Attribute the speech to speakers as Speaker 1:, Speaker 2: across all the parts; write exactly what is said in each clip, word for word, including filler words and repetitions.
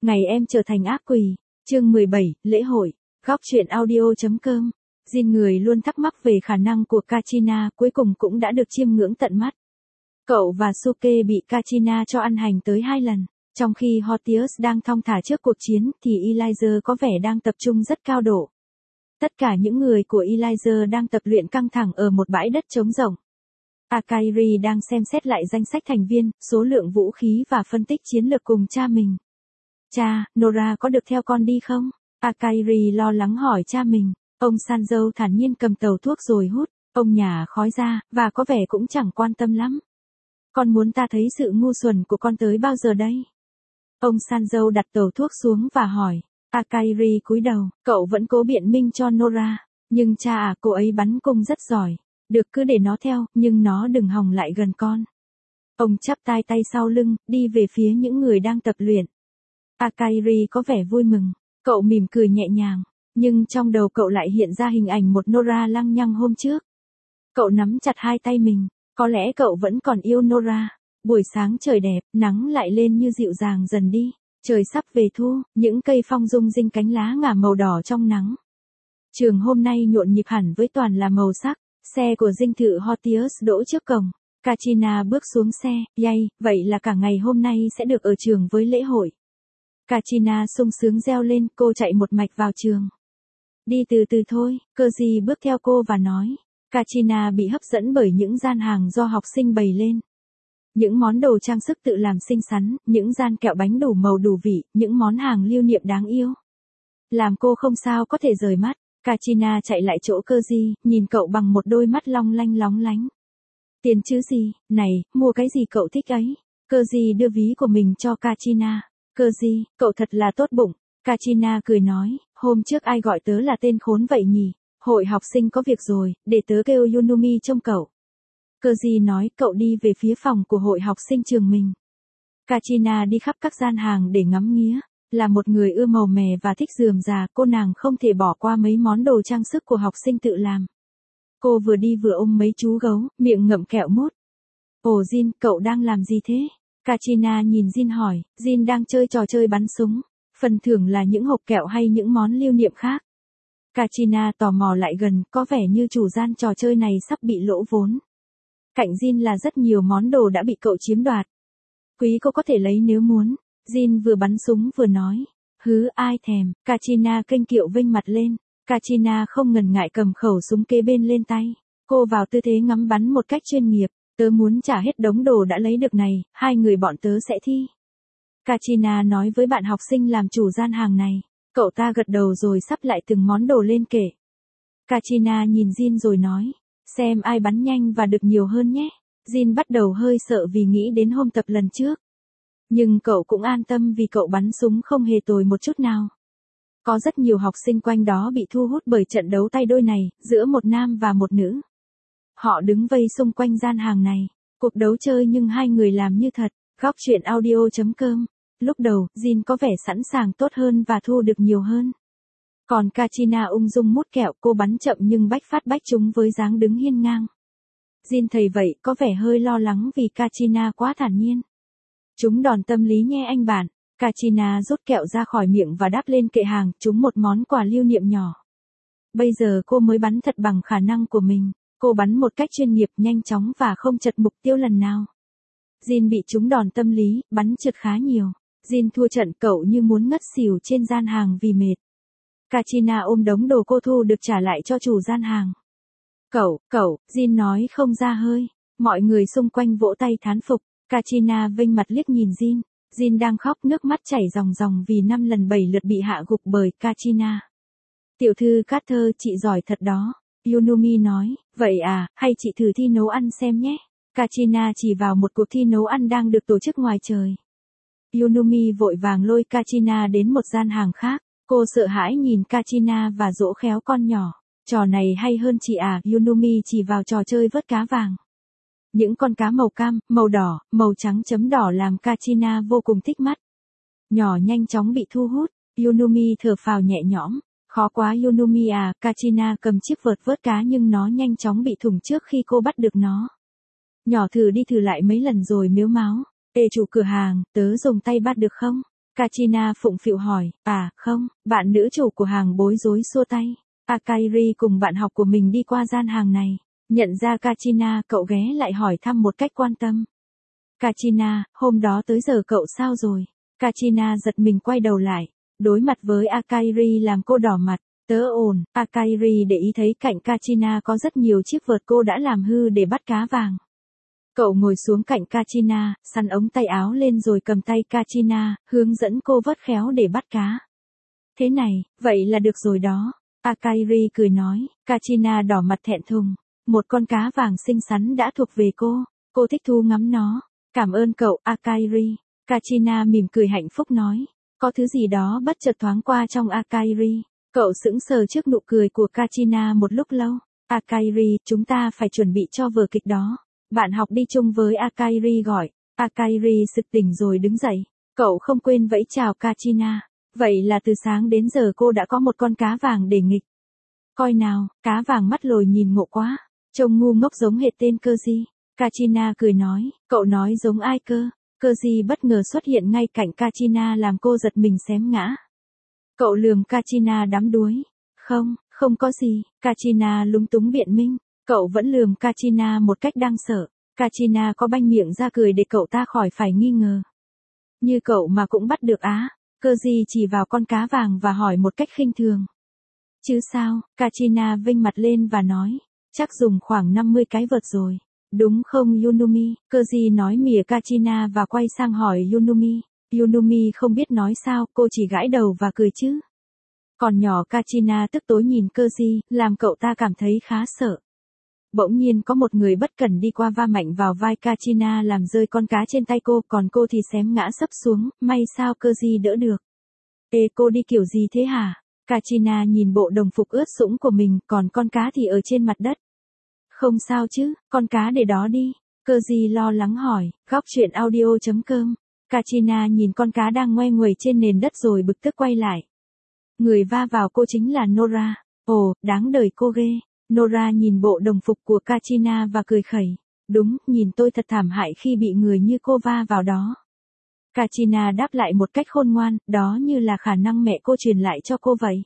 Speaker 1: Ngày em trở thành ác quỷ. Chương mười bảy, lễ hội. Góc truyện audio.com. Jin người luôn thắc mắc về khả năng của Kachina cuối cùng cũng đã được chiêm ngưỡng tận mắt. Cậu và Suke bị Kachina cho ăn hành tới hai lần. Trong khi Hortius đang thong thả trước cuộc chiến thì Elijah có vẻ đang tập trung rất cao độ. Tất cả những người của Elijah đang tập luyện căng thẳng ở một bãi đất trống rộng. Akairi đang xem xét lại danh sách thành viên, số lượng vũ khí và phân tích chiến lược cùng cha mình. Cha, Nora có được theo con đi không? Akairi lo lắng hỏi cha mình. Ông Sanjo thản nhiên cầm tàu thuốc rồi hút, ông nhả khói ra, và có vẻ cũng chẳng quan tâm lắm. Con muốn ta thấy sự ngu xuẩn của con tới bao giờ đây? Ông Sanjo đặt tàu thuốc xuống và hỏi. Akairi cúi đầu, cậu vẫn cố biện minh cho Nora. Nhưng cha à, cô ấy bắn cung rất giỏi. Được cứ để nó theo, nhưng nó đừng hòng lại gần con. Ông chắp tay tay sau lưng, đi về phía những người đang tập luyện. Akairi có vẻ vui mừng, cậu mỉm cười nhẹ nhàng, nhưng trong đầu cậu lại hiện ra hình ảnh một Nora lăng nhăng hôm trước. Cậu nắm chặt hai tay mình, có lẽ cậu vẫn còn yêu Nora. Buổi sáng trời đẹp, nắng lại lên như dịu dàng dần đi, trời sắp về thu, những cây phong rung rinh cánh lá ngả màu đỏ trong nắng. Trường hôm nay nhộn nhịp hẳn với toàn là màu sắc. Xe của dinh thự Hortius đỗ trước cổng. Kachina bước xuống xe, yay, vậy là cả ngày hôm nay sẽ được ở trường với lễ hội. Kachina sung sướng reo lên, cô chạy một mạch vào trường. Đi từ từ thôi, Koji bước theo cô và nói. Kachina bị hấp dẫn bởi những gian hàng do học sinh bày lên. Những món đồ trang sức tự làm xinh xắn, những gian kẹo bánh đủ màu đủ vị, những món hàng lưu niệm đáng yêu. Làm cô không sao có thể rời mắt. Kachina chạy lại chỗ Koji, nhìn cậu bằng một đôi mắt long lanh lóng lánh. Tiền chứ gì, này, mua cái gì cậu thích ấy? Koji đưa ví của mình cho Kachina. Koji, cậu thật là tốt bụng. Kachina cười nói, hôm trước ai gọi tớ là tên khốn vậy nhỉ? Hội học sinh có việc rồi, để tớ kêu Yunumi trông cậu. Koji nói, cậu đi về phía phòng của hội học sinh trường mình. Kachina đi khắp các gian hàng để ngắm nghía. Là một người ưa màu mè và thích rườm rà, cô nàng không thể bỏ qua mấy món đồ trang sức của học sinh tự làm. Cô vừa đi vừa ôm mấy chú gấu, miệng ngậm kẹo mút. Ồ Jin, cậu đang làm gì thế? Kachina nhìn Jin hỏi, Jin đang chơi trò chơi bắn súng. Phần thưởng là những hộp kẹo hay những món lưu niệm khác. Kachina tò mò lại gần, có vẻ như chủ gian trò chơi này sắp bị lỗ vốn. Cạnh Jin là rất nhiều món đồ đã bị cậu chiếm đoạt. Quý cô có thể lấy nếu muốn. Jin vừa bắn súng vừa nói. Hứ ai thèm, Kachina kênh kiệu vênh mặt lên. Kachina không ngần ngại cầm khẩu súng kế bên lên tay. Cô vào tư thế ngắm bắn một cách chuyên nghiệp. Tớ muốn trả hết đống đồ đã lấy được này, hai người bọn tớ sẽ thi. Kachina nói với bạn học sinh làm chủ gian hàng này. Cậu ta gật đầu rồi sắp lại từng món đồ lên kệ. Kachina nhìn Jin rồi nói. Xem ai bắn nhanh và được nhiều hơn nhé. Jin bắt đầu hơi sợ vì nghĩ đến hôm tập lần trước. Nhưng cậu cũng an tâm vì cậu bắn súng không hề tồi một chút nào. Có rất nhiều học sinh quanh đó bị thu hút bởi trận đấu tay đôi này, giữa một nam và một nữ. Họ đứng vây xung quanh gian hàng này. Cuộc đấu chơi nhưng hai người làm như thật. Góc truyện audio.com. Lúc đầu, Jin có vẻ sẵn sàng tốt hơn và thu được nhiều hơn. Còn Kachina ung dung mút kẹo, cô bắn chậm nhưng bách phát bách trúng với dáng đứng hiên ngang. Jin thấy vậy có vẻ hơi lo lắng vì Kachina quá thản nhiên. Chúng đòn tâm lý nhé anh bạn. Kachina rút kẹo ra khỏi miệng và đáp lên kệ hàng, chúng một món quà lưu niệm nhỏ. Bây giờ cô mới bắn thật bằng khả năng của mình. Cô bắn một cách chuyên nghiệp, nhanh chóng và không chật mục tiêu lần nào. Jin bị trúng đòn tâm lý, bắn trượt khá nhiều. Jin thua trận, cậu như muốn ngất xỉu trên gian hàng vì mệt. Kachina ôm đống đồ cô thu được trả lại cho chủ gian hàng. Cậu, cậu, Jin nói không ra hơi. Mọi người xung quanh vỗ tay thán phục. Kachina vênh mặt liếc nhìn Jin. Jin đang khóc nước mắt chảy ròng ròng vì năm lần bảy lượt bị hạ gục bởi Kachina. Tiểu thư Carter, chị giỏi thật đó. Yunumi nói, vậy à, hay chị thử thi nấu ăn xem nhé. Kachina chỉ vào một cuộc thi nấu ăn đang được tổ chức ngoài trời. Yunumi vội vàng lôi Kachina đến một gian hàng khác. Cô sợ hãi nhìn Kachina và dỗ khéo con nhỏ. Trò này hay hơn chị à, Yunumi chỉ vào trò chơi vớt cá vàng. Những con cá màu cam, màu đỏ, màu trắng chấm đỏ làm Kachina vô cùng thích mắt. Nhỏ nhanh chóng bị thu hút, Yunumi thở phào nhẹ nhõm. Khó quá Yunumi à, Kachina cầm chiếc vợt vớt cá nhưng nó nhanh chóng bị thủng trước khi cô bắt được nó. Nhỏ thử đi thử lại mấy lần rồi mếu máo. Ê chủ cửa hàng, tớ dùng tay bắt được không? Kachina phụng phịu hỏi, à, không, bạn nữ chủ của hàng bối rối xua tay. Akairi cùng bạn học của mình đi qua gian hàng này. Nhận ra Kachina, cậu ghé lại hỏi thăm một cách quan tâm. Kachina, hôm đó tới giờ cậu sao rồi? Kachina giật mình quay đầu lại. Đối mặt với Akairi làm cô đỏ mặt. Tớ ổn. Akairi để ý thấy cạnh Kachina có rất nhiều chiếc vợt cô đã làm hư để bắt cá vàng. Cậu ngồi xuống cạnh Kachina, sắn ống tay áo lên rồi cầm tay Kachina, hướng dẫn cô vớt khéo để bắt cá. Thế này, vậy là được rồi đó. Akairi cười nói. Kachina đỏ mặt thẹn thùng. Một con cá vàng xinh xắn đã thuộc về cô. Cô thích thú ngắm nó. Cảm ơn cậu, Akairi. Kachina mỉm cười hạnh phúc nói. Có thứ gì đó bất chợt thoáng qua trong Akairi. Cậu sững sờ trước nụ cười của Kachina một lúc lâu. Akairi, chúng ta phải chuẩn bị cho vở kịch đó. Bạn học đi chung với Akairi gọi. Akairi sực tỉnh rồi đứng dậy. Cậu không quên vẫy chào Kachina. Vậy là từ sáng đến giờ cô đã có một con cá vàng để nghịch. Coi nào, cá vàng mắt lồi nhìn ngộ quá. Trông ngu ngốc giống hệt tên Cơ-ji. Kachina cười nói, cậu nói giống ai cơ? Cơ-ji bất ngờ xuất hiện ngay cạnh Kachina làm cô giật mình xém ngã. Cậu lườm Kachina đắm đuối. Không, không có gì. Kachina lúng túng biện minh. Cậu vẫn lườm Kachina một cách đáng sợ. Kachina có banh miệng ra cười để cậu ta khỏi phải nghi ngờ. Như cậu mà cũng bắt được á. Cơ-ji chỉ vào con cá vàng và hỏi một cách khinh thường. Chứ sao? Kachina vênh mặt lên và nói. Chắc dùng khoảng năm mươi cái vợt rồi. Đúng không Yunumi? Cơ-ji nói mỉa Kachina và quay sang hỏi Yunumi. Yunumi không biết nói sao, cô chỉ gãi đầu và cười chứ. Còn nhỏ Kachina tức tối nhìn Cơ-ji, làm cậu ta cảm thấy khá sợ. Bỗng nhiên có một người bất cẩn đi qua va mạnh vào vai Kachina làm rơi con cá trên tay cô, còn cô thì xém ngã sấp xuống, may sao Cơ-ji đỡ được. Ê cô đi kiểu gì thế hả? Kachina nhìn bộ đồng phục ướt sũng của mình, còn con cá thì ở trên mặt đất. Không sao chứ, con cá để đó đi. Cơ-ji lo lắng hỏi, góc truyện audio chấm com. Kachina nhìn con cá đang ngoe nguẩy trên nền đất rồi bực tức quay lại. Người va vào cô chính là Nora. Ồ, đáng đời cô ghê. Nora nhìn bộ đồng phục của Kachina và cười khẩy. Đúng, nhìn tôi thật thảm hại khi bị người như cô va vào đó. Kachina đáp lại một cách khôn ngoan, đó như là khả năng mẹ cô truyền lại cho cô vậy.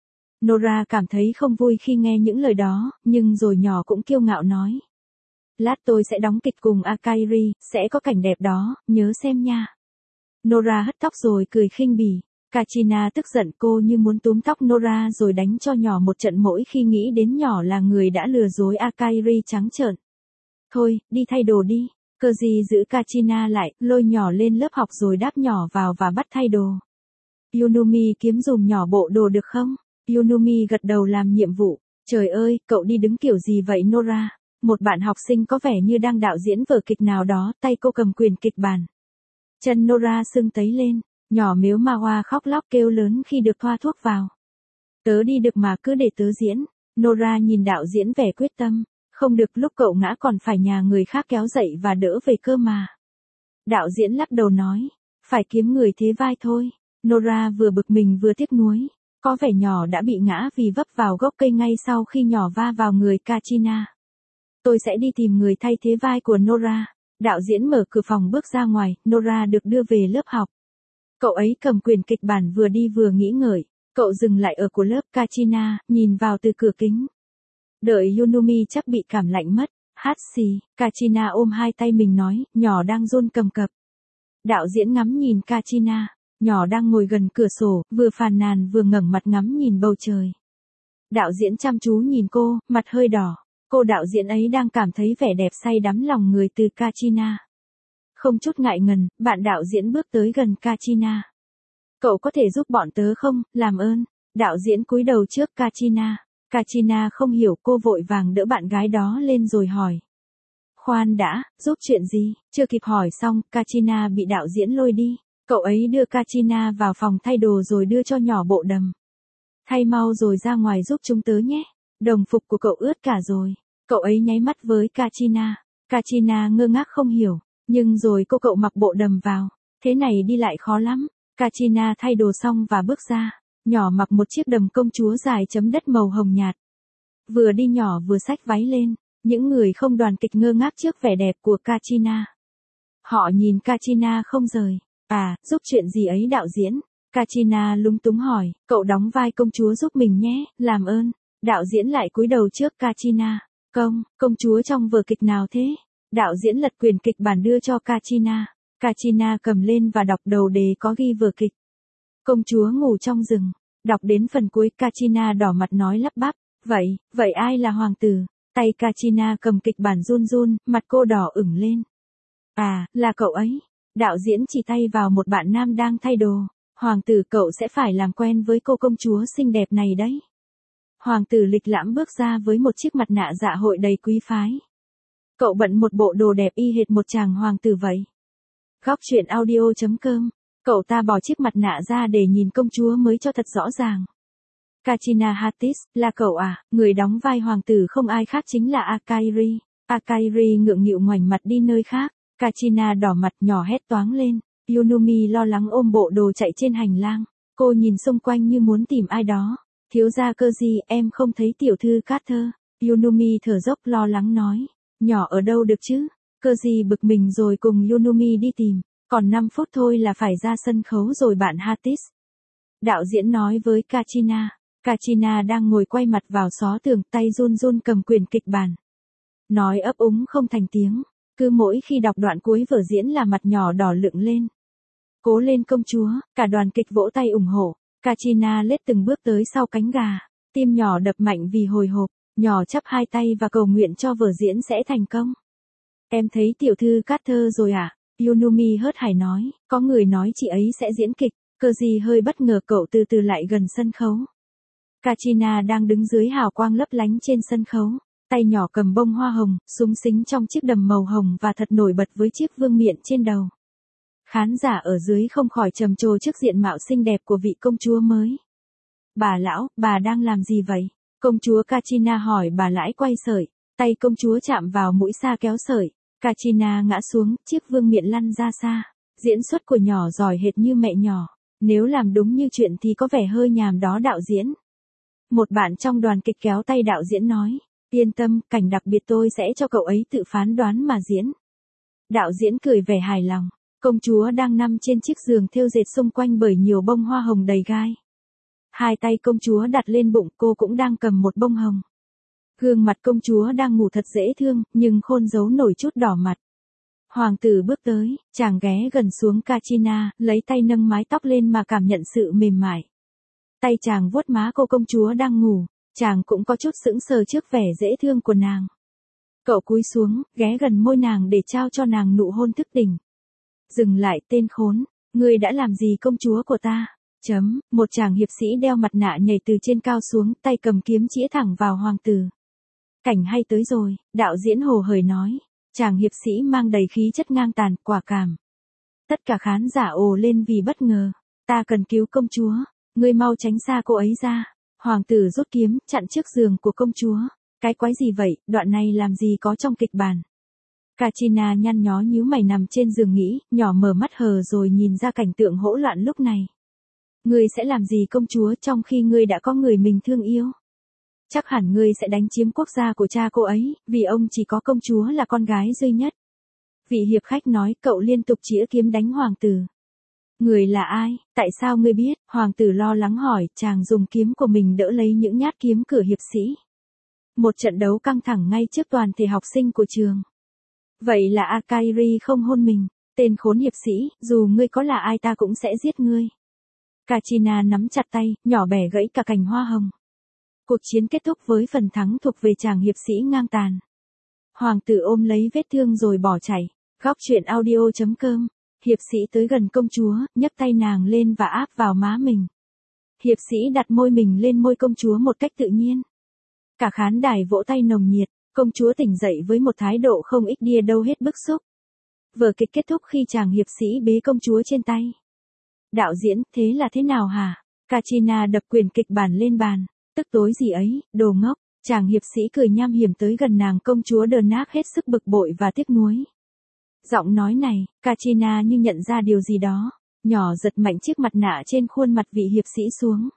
Speaker 1: Nora cảm thấy không vui khi nghe những lời đó, nhưng rồi nhỏ cũng kiêu ngạo nói. Lát tôi sẽ đóng kịch cùng Akairi, sẽ có cảnh đẹp đó, nhớ xem nha. Nora hất tóc rồi cười khinh bỉ. Kachina tức giận cô như muốn túm tóc Nora rồi đánh cho nhỏ một trận mỗi khi nghĩ đến nhỏ là người đã lừa dối Akairi trắng trợn. Thôi, đi thay đồ đi. Cơ-ji giữ Kachina lại, lôi nhỏ lên lớp học rồi đáp nhỏ vào và bắt thay đồ. Yunumi kiếm dùm nhỏ bộ đồ được không? Yunumi gật đầu làm nhiệm vụ. Trời ơi, cậu đi đứng kiểu gì vậy Nora? Một bạn học sinh có vẻ như đang đạo diễn vở kịch nào đó, tay cô cầm quyền kịch bản. Chân Nora sưng tấy lên, nhỏ mếu ma hoa khóc lóc kêu lớn khi được thoa thuốc vào. Tớ đi được mà cứ để tớ diễn. Nora nhìn đạo diễn vẻ quyết tâm. Không được, lúc cậu ngã còn phải nhà người khác kéo dậy và đỡ về cơ mà. Đạo diễn lắc đầu nói. Phải kiếm người thế vai thôi. Nora vừa bực mình vừa tiếc nuối. Có vẻ nhỏ đã bị ngã vì vấp vào gốc cây ngay sau khi nhỏ va vào người Kachina. Tôi sẽ đi tìm người thay thế vai của Nora. Đạo diễn mở cửa phòng bước ra ngoài, Nora được đưa về lớp học. Cậu ấy cầm quyền kịch bản vừa đi vừa nghĩ ngợi. Cậu dừng lại ở của lớp Kachina, nhìn vào từ cửa kính. Đợi Yunumi chắc bị cảm lạnh mất. Hát xì, Kachina ôm hai tay mình nói, nhỏ đang run cầm cập. Đạo diễn ngắm nhìn Kachina. Nhỏ đang ngồi gần cửa sổ, vừa phàn nàn vừa ngẩng mặt ngắm nhìn bầu trời. Đạo diễn chăm chú nhìn cô, mặt hơi đỏ. Cô đạo diễn ấy đang cảm thấy vẻ đẹp say đắm lòng người từ Kachina. Không chút ngại ngần, bạn đạo diễn bước tới gần Kachina. Cậu có thể giúp bọn tớ không, làm ơn. Đạo diễn cúi đầu trước Kachina. Kachina không hiểu, cô vội vàng đỡ bạn gái đó lên rồi hỏi. Khoan đã, giúp chuyện gì? Chưa kịp hỏi xong, Kachina bị đạo diễn lôi đi. Cậu ấy đưa Kachina vào phòng thay đồ rồi đưa cho nhỏ bộ đầm. Thay mau rồi ra ngoài giúp chúng tớ nhé. Đồng phục của cậu ướt cả rồi. Cậu ấy nháy mắt với Kachina. Kachina ngơ ngác không hiểu. Nhưng rồi cô cậu mặc bộ đầm vào. Thế này đi lại khó lắm. Kachina thay đồ xong và bước ra. Nhỏ mặc một chiếc đầm công chúa dài chấm đất màu hồng nhạt. Vừa đi nhỏ vừa xách váy lên. Những người không đoàn kịch ngơ ngác trước vẻ đẹp của Kachina. Họ nhìn Kachina không rời. À, giúp chuyện gì ấy đạo diễn? Katrina lúng túng hỏi, cậu đóng vai công chúa giúp mình nhé, làm ơn. Đạo diễn lại cúi đầu trước Katrina. Công, công chúa trong vở kịch nào thế? Đạo diễn lật quyển kịch bản đưa cho Katrina. Katrina cầm lên và đọc đầu đề có ghi vở kịch. Công chúa ngủ trong rừng. Đọc đến phần cuối Katrina đỏ mặt nói lắp bắp. Vậy, vậy ai là hoàng tử? Tay Katrina cầm kịch bản run run, mặt cô đỏ ửng lên. À, là cậu ấy. Đạo diễn chỉ tay vào một bạn nam đang thay đồ. Hoàng tử cậu sẽ phải làm quen với cô công chúa xinh đẹp này đấy. Hoàng tử lịch lãm bước ra với một chiếc mặt nạ dạ hội đầy quý phái. Cậu bận một bộ đồ đẹp y hệt một chàng hoàng tử vậy. Góc truyện audio chấm com. Cậu ta bỏ chiếc mặt nạ ra để nhìn công chúa mới cho thật rõ ràng. Katrina Hattis, là cậu à? Người đóng vai hoàng tử không ai khác chính là Akairi. Akairi ngượng nghịu ngoảnh mặt đi nơi khác. Katrina đỏ mặt nhỏ hét toáng lên. Yunumi lo lắng ôm bộ đồ chạy trên hành lang. Cô nhìn xung quanh như muốn tìm ai đó. Thiếu gia Koji, em không thấy tiểu thư Carter. Yunumi thở dốc lo lắng nói. Nhỏ ở đâu được chứ? Koji bực mình rồi cùng Yunumi đi tìm. Còn năm phút thôi là phải ra sân khấu rồi bạn Hattis. Đạo diễn nói với Katrina. Katrina đang ngồi quay mặt vào xó tường, tay run run cầm quyển kịch bản. Nói ấp úng không thành tiếng. Cứ mỗi khi đọc đoạn cuối vở diễn là mặt nhỏ đỏ lựng lên. Cố lên công chúa, cả đoàn kịch vỗ tay ủng hộ. Katrina lết từng bước tới sau cánh gà. Tim nhỏ đập mạnh vì hồi hộp. Nhỏ chắp hai tay và cầu nguyện cho vở diễn sẽ thành công. Em thấy tiểu thư Carter rồi à? Yunumi hớt hải nói. Có người nói chị ấy sẽ diễn kịch. Koji hơi bất ngờ, cậu từ từ lại gần sân khấu. Katrina đang đứng dưới hào quang lấp lánh trên sân khấu. Tay nhỏ cầm bông hoa hồng, súng xính trong chiếc đầm màu hồng và thật nổi bật với chiếc vương miện trên đầu. Khán giả ở dưới không khỏi trầm trồ trước diện mạo xinh đẹp của vị công chúa mới. Bà lão, bà đang làm gì vậy? Công chúa Katrina hỏi bà lãi quay sợi. Tay công chúa chạm vào mũi xa kéo sợi. Katrina ngã xuống, chiếc vương miện lăn ra xa. Diễn xuất của nhỏ giỏi hệt như mẹ nhỏ. Nếu làm đúng như chuyện thì có vẻ hơi nhàm đó đạo diễn. Một bạn trong đoàn kịch kéo tay đạo diễn nói. Yên tâm, cảnh đặc biệt tôi sẽ cho cậu ấy tự phán đoán mà diễn. Đạo diễn cười vẻ hài lòng. Công chúa đang nằm trên chiếc giường thêu dệt xung quanh bởi nhiều bông hoa hồng đầy gai. Hai tay công chúa đặt lên bụng, cô cũng đang cầm một bông hồng. Gương mặt công chúa đang ngủ thật dễ thương, nhưng khôn giấu nổi chút đỏ mặt. Hoàng tử bước tới, chàng ghé gần xuống Katrina, lấy tay nâng mái tóc lên mà cảm nhận sự mềm mại. Tay chàng vuốt má cô công chúa đang ngủ, chàng cũng có chút sững sờ trước vẻ dễ thương của nàng. Cậu cúi xuống, ghé gần môi nàng để trao cho nàng nụ hôn thức tỉnh. Dừng lại tên khốn, ngươi đã làm gì công chúa của ta? Chấm, một chàng hiệp sĩ đeo mặt nạ nhảy từ trên cao xuống, tay cầm kiếm chĩa thẳng vào hoàng tử. Cảnh hay tới rồi, đạo diễn hồ hởi nói. Chàng hiệp sĩ mang đầy khí chất ngang tàn, quả cảm. Tất cả khán giả ồ lên vì bất ngờ. Ta cần cứu công chúa, ngươi mau tránh xa cô ấy ra. Hoàng tử rút kiếm, chặn trước giường của công chúa. Cái quái gì vậy, đoạn này làm gì có trong kịch bản? Katrina nhăn nhó nhíu mày nằm trên giường nghĩ, nhỏ mở mắt hờ rồi nhìn ra cảnh tượng hỗn loạn lúc này. Ngươi sẽ làm gì công chúa trong khi ngươi đã có người mình thương yêu? Chắc hẳn ngươi sẽ đánh chiếm quốc gia của cha cô ấy, vì ông chỉ có công chúa là con gái duy nhất. Vị hiệp khách nói, cậu liên tục chĩa kiếm đánh hoàng tử. Người là ai, tại sao ngươi biết? Hoàng tử lo lắng hỏi, chàng dùng kiếm của mình đỡ lấy những nhát kiếm của hiệp sĩ. Một trận đấu căng thẳng ngay trước toàn thể học sinh của trường. Vậy là Akairi không hôn mình, tên khốn hiệp sĩ, dù ngươi có là ai ta cũng sẽ giết ngươi. Katrina nắm chặt tay, nhỏ bẻ gãy cả cành hoa hồng. Cuộc chiến kết thúc với phần thắng thuộc về chàng hiệp sĩ ngang tàn. Hoàng tử ôm lấy vết thương rồi bỏ chạy. Góc truyện audio chấm com. Hiệp sĩ tới gần công chúa, nhấc tay nàng lên và áp vào má mình. Hiệp sĩ đặt môi mình lên môi công chúa một cách tự nhiên. Cả khán đài vỗ tay nồng nhiệt, công chúa tỉnh dậy với một thái độ không ít đia đâu hết bức xúc. Vở kịch kết thúc khi chàng hiệp sĩ bế công chúa trên tay. Đạo diễn, thế là thế nào hả? Katrina đập quyển kịch bản lên bàn. Tức tối gì ấy, đồ ngốc. Chàng hiệp sĩ cười nham hiểm tới gần nàng, công chúa đờ nác hết sức bực bội và tiếc nuối. Giọng nói này, Katrina như nhận ra điều gì đó. Nhỏ giật mạnh chiếc mặt nạ trên khuôn mặt vị hiệp sĩ xuống.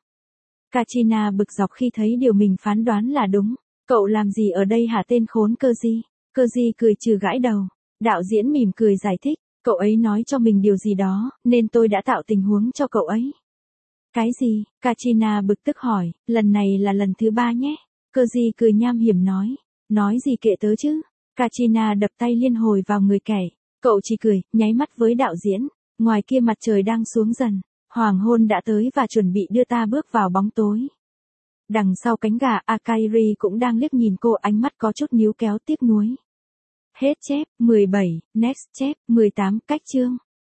Speaker 1: Katrina bực dọc khi thấy điều mình phán đoán là đúng. Cậu làm gì ở đây hả tên khốn Koji? Koji cười trừ gãi đầu. Đạo diễn mỉm cười giải thích. Cậu ấy nói cho mình điều gì đó, nên tôi đã tạo tình huống cho cậu ấy. Cái gì? Katrina bực tức hỏi, lần này là lần thứ ba nhé. Keji cười nham hiểm nói. Nói gì kệ tớ chứ? Katrina đập tay liên hồi vào người kẻ. Cậu chỉ cười, nháy mắt với đạo diễn. Ngoài kia mặt trời đang xuống dần. Hoàng hôn đã tới và chuẩn bị đưa ta bước vào bóng tối. Đằng sau cánh gà Akairi cũng đang liếc nhìn cô, ánh mắt có chút níu kéo tiếc nuối. Hết chép, mười bảy, next chép, mười tám, cách chương.